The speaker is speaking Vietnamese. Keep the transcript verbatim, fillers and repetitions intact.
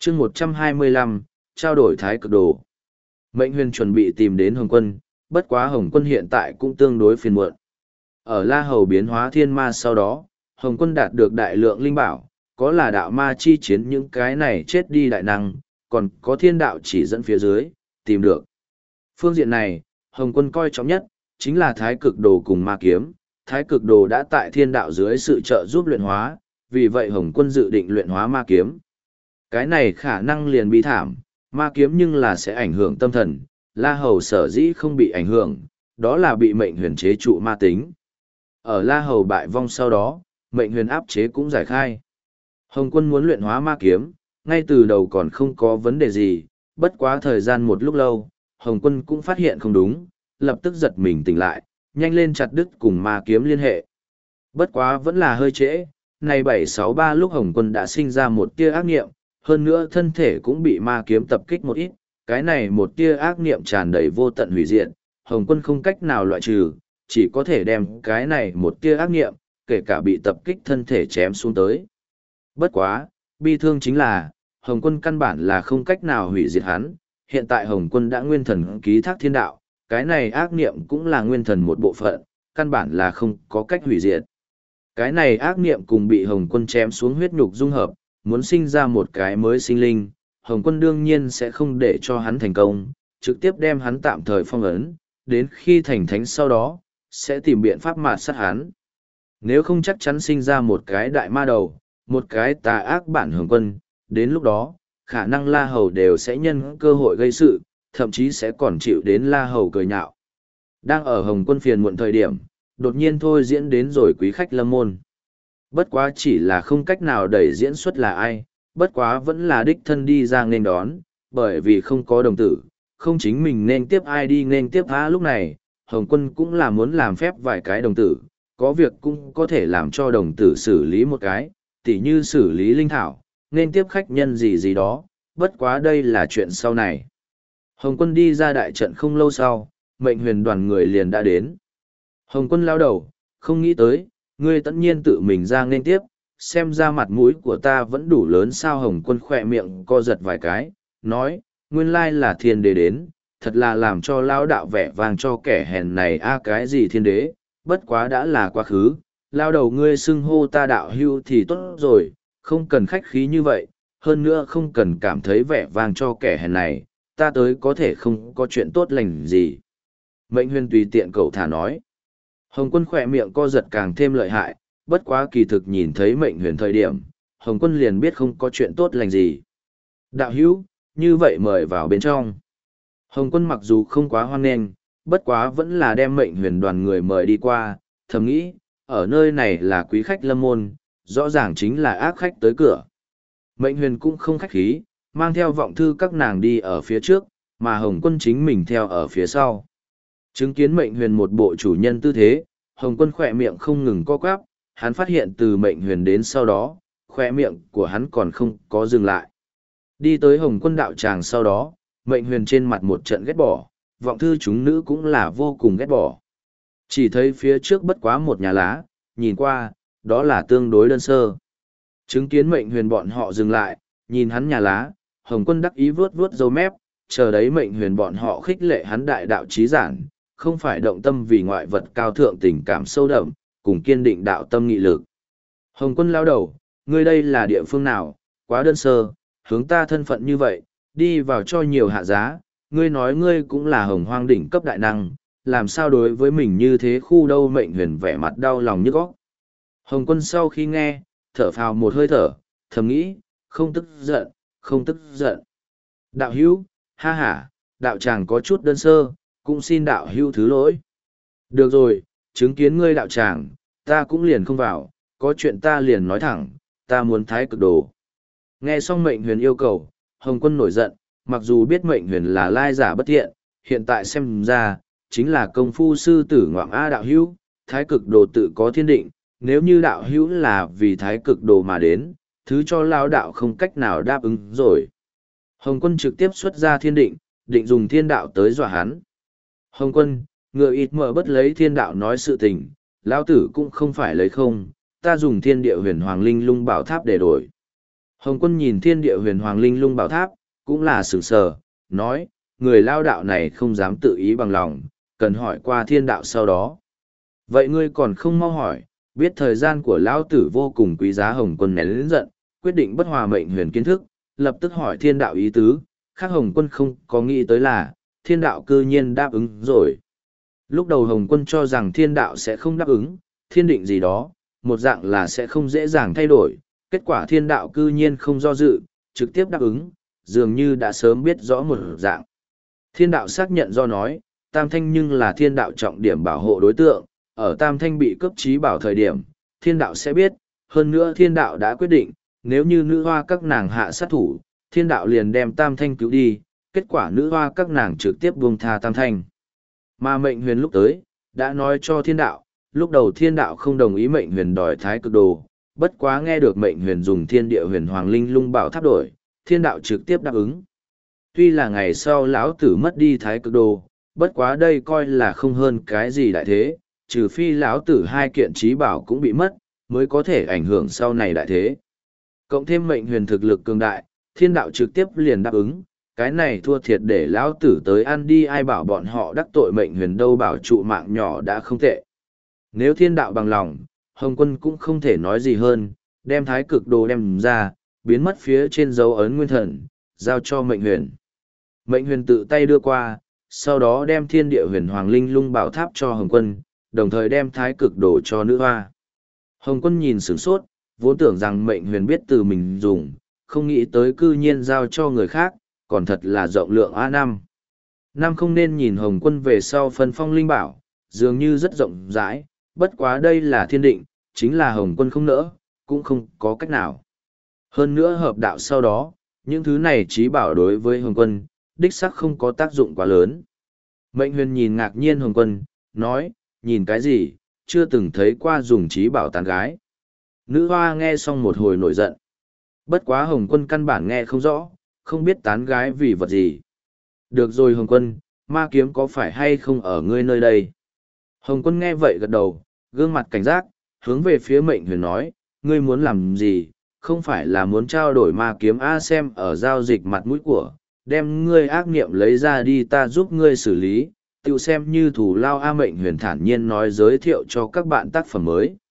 chương một trăm hai mươi lăm, trao đổi thái cực đồ. Mệnh huyền chuẩn bị tìm đến Hồng Quân, bất quá Hồng Quân hiện tại cũng tương đối phiền muộn. Ở La Hầu biến hóa thiên ma sau đó, Hồng Quân đạt được đại lượng linh bảo, có là đạo ma chi chiến những cái này chết đi đại năng, còn có thiên đạo chỉ dẫn phía dưới, tìm được. Phương diện này, Hồng Quân coi trọng nhất, chính là thái cực đồ cùng ma kiếm. Thái cực đồ đã tại thiên đạo dưới sự trợ giúp luyện hóa, vì vậy Hồng Quân dự định luyện hóa ma kiếm. Cái này khả năng liền bi thảm, ma kiếm nhưng là sẽ ảnh hưởng tâm thần, La Hầu sở dĩ không bị ảnh hưởng, đó là bị mệnh huyền chế trụ ma tính. Ở La Hầu bại vong sau đó, mệnh huyền áp chế cũng giải khai. Hồng Quân muốn luyện hóa ma kiếm, ngay từ đầu còn không có vấn đề gì, bất quá thời gian một lúc lâu, Hồng Quân cũng phát hiện không đúng, lập tức giật mình tỉnh lại, nhanh lên chặt đứt cùng ma kiếm liên hệ. Bất quá vẫn là hơi trễ, này bảy sáu ba lúc Hồng Quân đã sinh ra một tia ác niệm, hơn nữa thân thể cũng bị ma kiếm tập kích một ít, cái này một tia ác niệm tràn đầy vô tận hủy diệt, Hồng Quân không cách nào loại trừ, chỉ có thể đem cái này một tia ác niệm, kể cả bị tập kích thân thể chém xuống tới. Bất quá, bi thương chính là, Hồng Quân căn bản là không cách nào hủy diệt hắn, hiện tại Hồng Quân đã nguyên thần ký thác thiên đạo, cái này ác niệm cũng là nguyên thần một bộ phận, căn bản là không có cách hủy diệt. Cái này ác niệm cùng bị Hồng Quân chém xuống huyết nhục dung hợp, muốn sinh ra một cái mới sinh linh, Hồng Quân đương nhiên sẽ không để cho hắn thành công, trực tiếp đem hắn tạm thời phong ấn, đến khi thành thánh sau đó, sẽ tìm biện pháp mạt sát hắn. Nếu không chắc chắn sinh ra một cái đại ma đầu, một cái tà ác bản Hồng Quân, đến lúc đó, khả năng La Hầu đều sẽ nhân cơ hội gây sự, thậm chí sẽ còn chịu đến La Hầu cười nhạo. Đang ở Hồng Quân phiền muộn thời điểm, đột nhiên thôi diễn đến rồi quý khách lâm môn. Bất quá chỉ là không cách nào đẩy diễn xuất là ai, bất quá vẫn là đích thân đi ra nên đón, bởi vì không có đồng tử, không chính mình nên tiếp ai đi nên tiếp á lúc này, Hồng Quân cũng là muốn làm phép vài cái đồng tử, có việc cũng có thể làm cho đồng tử xử lý một cái, tỉ như xử lý linh thảo, nên tiếp khách nhân gì gì đó, bất quá đây là chuyện sau này. Hồng Quân đi ra đại trận không lâu sau, mệnh huyền đoàn người liền đã đến. Hồng Quân lao đầu, không nghĩ tới, ngươi tất nhiên tự mình ra nên tiếp, xem ra mặt mũi của ta vẫn đủ lớn sao. Hồng Quân khỏe miệng co giật vài cái, nói, nguyên lai là thiên đế đến, thật là làm cho lao đạo vẻ vang cho kẻ hèn này a cái gì thiên đế, bất quá đã là quá khứ, lao đầu ngươi xưng hô ta đạo hưu thì tốt rồi, không cần khách khí như vậy, hơn nữa không cần cảm thấy vẻ vang cho kẻ hèn này, ta tới có thể không có chuyện tốt lành gì. Mệnh huyền tùy tiện cậu thả nói. Hồng Quân khỏe miệng co giật càng thêm lợi hại, bất quá kỳ thực nhìn thấy mệnh huyền thời điểm, Hồng Quân liền biết không có chuyện tốt lành gì. Đạo hữu, như vậy mời vào bên trong. Hồng Quân mặc dù không quá hoan nghênh, bất quá vẫn là đem mệnh huyền đoàn người mời đi qua, thầm nghĩ, ở nơi này là quý khách lâm môn, rõ ràng chính là ác khách tới cửa. Mệnh huyền cũng không khách khí, mang theo vọng thư các nàng đi ở phía trước, mà Hồng Quân chính mình theo ở phía sau. Chứng kiến mệnh huyền một bộ chủ nhân tư thế, Hồng Quân khỏe miệng không ngừng co quắp, hắn phát hiện từ mệnh huyền đến sau đó, khỏe miệng của hắn còn không có dừng lại. Đi tới Hồng Quân đạo tràng sau đó, mệnh huyền trên mặt một trận ghét bỏ, vọng thư chúng nữ cũng là vô cùng ghét bỏ. Chỉ thấy phía trước bất quá một nhà lá, nhìn qua, đó là tương đối đơn sơ. Chứng kiến mệnh huyền bọn họ dừng lại, nhìn hắn nhà lá, Hồng Quân đắc ý vướt vướt râu mép, chờ đấy mệnh huyền bọn họ khích lệ hắn đại đạo trí giản, không phải động tâm vì ngoại vật cao thượng tình cảm sâu đậm, cùng kiên định đạo tâm nghị lực. Hồng Quân lao đầu, ngươi đây là địa phương nào, quá đơn sơ, hướng ta thân phận như vậy, đi vào cho nhiều hạ giá, ngươi nói ngươi cũng là hồng hoang đỉnh cấp đại năng, làm sao đối với mình như thế khu đâu. Mệnh huyền vẻ mặt đau lòng nhức óc. Hồng Quân sau khi nghe, thở phào một hơi thở, thầm nghĩ, không tức giận, không tức giận. Đạo hữu, ha ha, đạo tràng có chút đơn sơ, cũng xin đạo hữu thứ lỗi. Được rồi, chứng kiến ngươi đạo tràng, ta cũng liền không vào, có chuyện ta liền nói thẳng, ta muốn thái cực đồ. Nghe xong mệnh huyền yêu cầu, Hồng Quân nổi giận, mặc dù biết mệnh huyền là lai giả bất thiện, hiện tại xem ra, chính là công phu sư tử ngoạm A đạo hữu, thái cực đồ tự có thiên định, nếu như đạo hữu là vì thái cực đồ mà đến, thứ cho lao đạo không cách nào đáp ứng rồi. Hồng Quân trực tiếp xuất ra thiên định, định dùng thiên đạo tới dọa hắn. Hồng Quân, ngựa ít mở bất lấy thiên đạo nói sự tình, lão tử cũng không phải lấy không, ta dùng thiên địa huyền hoàng linh lung bảo tháp để đổi. Hồng Quân nhìn thiên địa huyền hoàng linh lung bảo tháp, cũng là sửng sờ, nói, người lao đạo này không dám tự ý bằng lòng, cần hỏi qua thiên đạo sau đó. Vậy ngươi còn không mau hỏi, biết thời gian của lão tử vô cùng quý giá. Hồng Quân nén lớn giận, quyết định bất hòa mệnh huyền kiến thức, lập tức hỏi thiên đạo ý tứ, khác Hồng Quân không có nghĩ tới là, thiên đạo cư nhiên đáp ứng rồi. Lúc đầu Hồng Quân cho rằng thiên đạo sẽ không đáp ứng, thiên định gì đó, một dạng là sẽ không dễ dàng thay đổi, kết quả thiên đạo cư nhiên không do dự, trực tiếp đáp ứng, dường như đã sớm biết rõ một dạng. Thiên đạo xác nhận do nói, Tam Thanh nhưng là thiên đạo trọng điểm bảo hộ đối tượng, ở Tam Thanh bị cấp trí bảo thời điểm, thiên đạo sẽ biết, hơn nữa thiên đạo đã quyết định, nếu như nữ hoa các nàng hạ sát thủ, thiên đạo liền đem Tam Thanh cứu đi, kết quả nữ hoa các nàng trực tiếp buông tha Tam Thanh. Mà mệnh huyền lúc tới, đã nói cho thiên đạo, lúc đầu thiên đạo không đồng ý mệnh huyền đòi thái cực đồ, bất quá nghe được mệnh huyền dùng thiên địa huyền hoàng linh lung bảo tháp đổi, thiên đạo trực tiếp đáp ứng. Tuy là ngày sau lão tử mất đi thái cực đồ, bất quá đây coi là không hơn cái gì đại thế, trừ phi lão tử hai kiện trí bảo cũng bị mất, mới có thể ảnh hưởng sau này đại thế. Cộng thêm mệnh huyền thực lực cường đại, thiên đạo trực tiếp liền đáp ứng, cái này thua thiệt để lão tử tới ăn đi, ai bảo bọn họ đắc tội mệnh huyền đâu, bảo trụ mạng nhỏ đã không tệ. Nếu thiên đạo bằng lòng, Hồng Quân cũng không thể nói gì hơn, đem thái cực đồ đem ra, biến mất phía trên dấu ấn nguyên thần, giao cho mệnh huyền. Mệnh huyền tự tay đưa qua, sau đó đem thiên địa huyền hoàng linh lung bảo tháp cho Hồng Quân, đồng thời đem thái cực đồ cho nữ hoa. Hồng Quân nhìn sửng sốt, vốn tưởng rằng mệnh huyền biết từ mình dùng, không nghĩ tới cư nhiên giao cho người khác, còn thật là rộng lượng a năm. Năm không nên nhìn Hồng Quân về sau phân phong linh bảo, dường như rất rộng rãi, bất quá đây là thiên định, chính là Hồng Quân không nỡ, cũng không có cách nào. Hơn nữa hợp đạo sau đó, những thứ này trí bảo đối với Hồng Quân, đích sắc không có tác dụng quá lớn. Mệnh huyền nhìn ngạc nhiên Hồng Quân, nói, nhìn cái gì, chưa từng thấy qua dùng trí bảo tán gái. Nữ hoa nghe xong một hồi nổi giận. Bất quá Hồng Quân căn bản nghe không rõ, không biết tán gái vì vật gì. Được rồi Hồng Quân, ma kiếm có phải hay không ở ngươi nơi đây? Hồng Quân nghe vậy gật đầu, gương mặt cảnh giác, hướng về phía mệnh huyền nói, ngươi muốn làm gì, không phải là muốn trao đổi ma kiếm A, xem ở giao dịch mặt mũi của, đem ngươi ác niệm lấy ra đi, ta giúp ngươi xử lý, tự xem như thủ lao. A. Mệnh huyền thản nhiên nói, giới thiệu cho các bạn tác phẩm mới.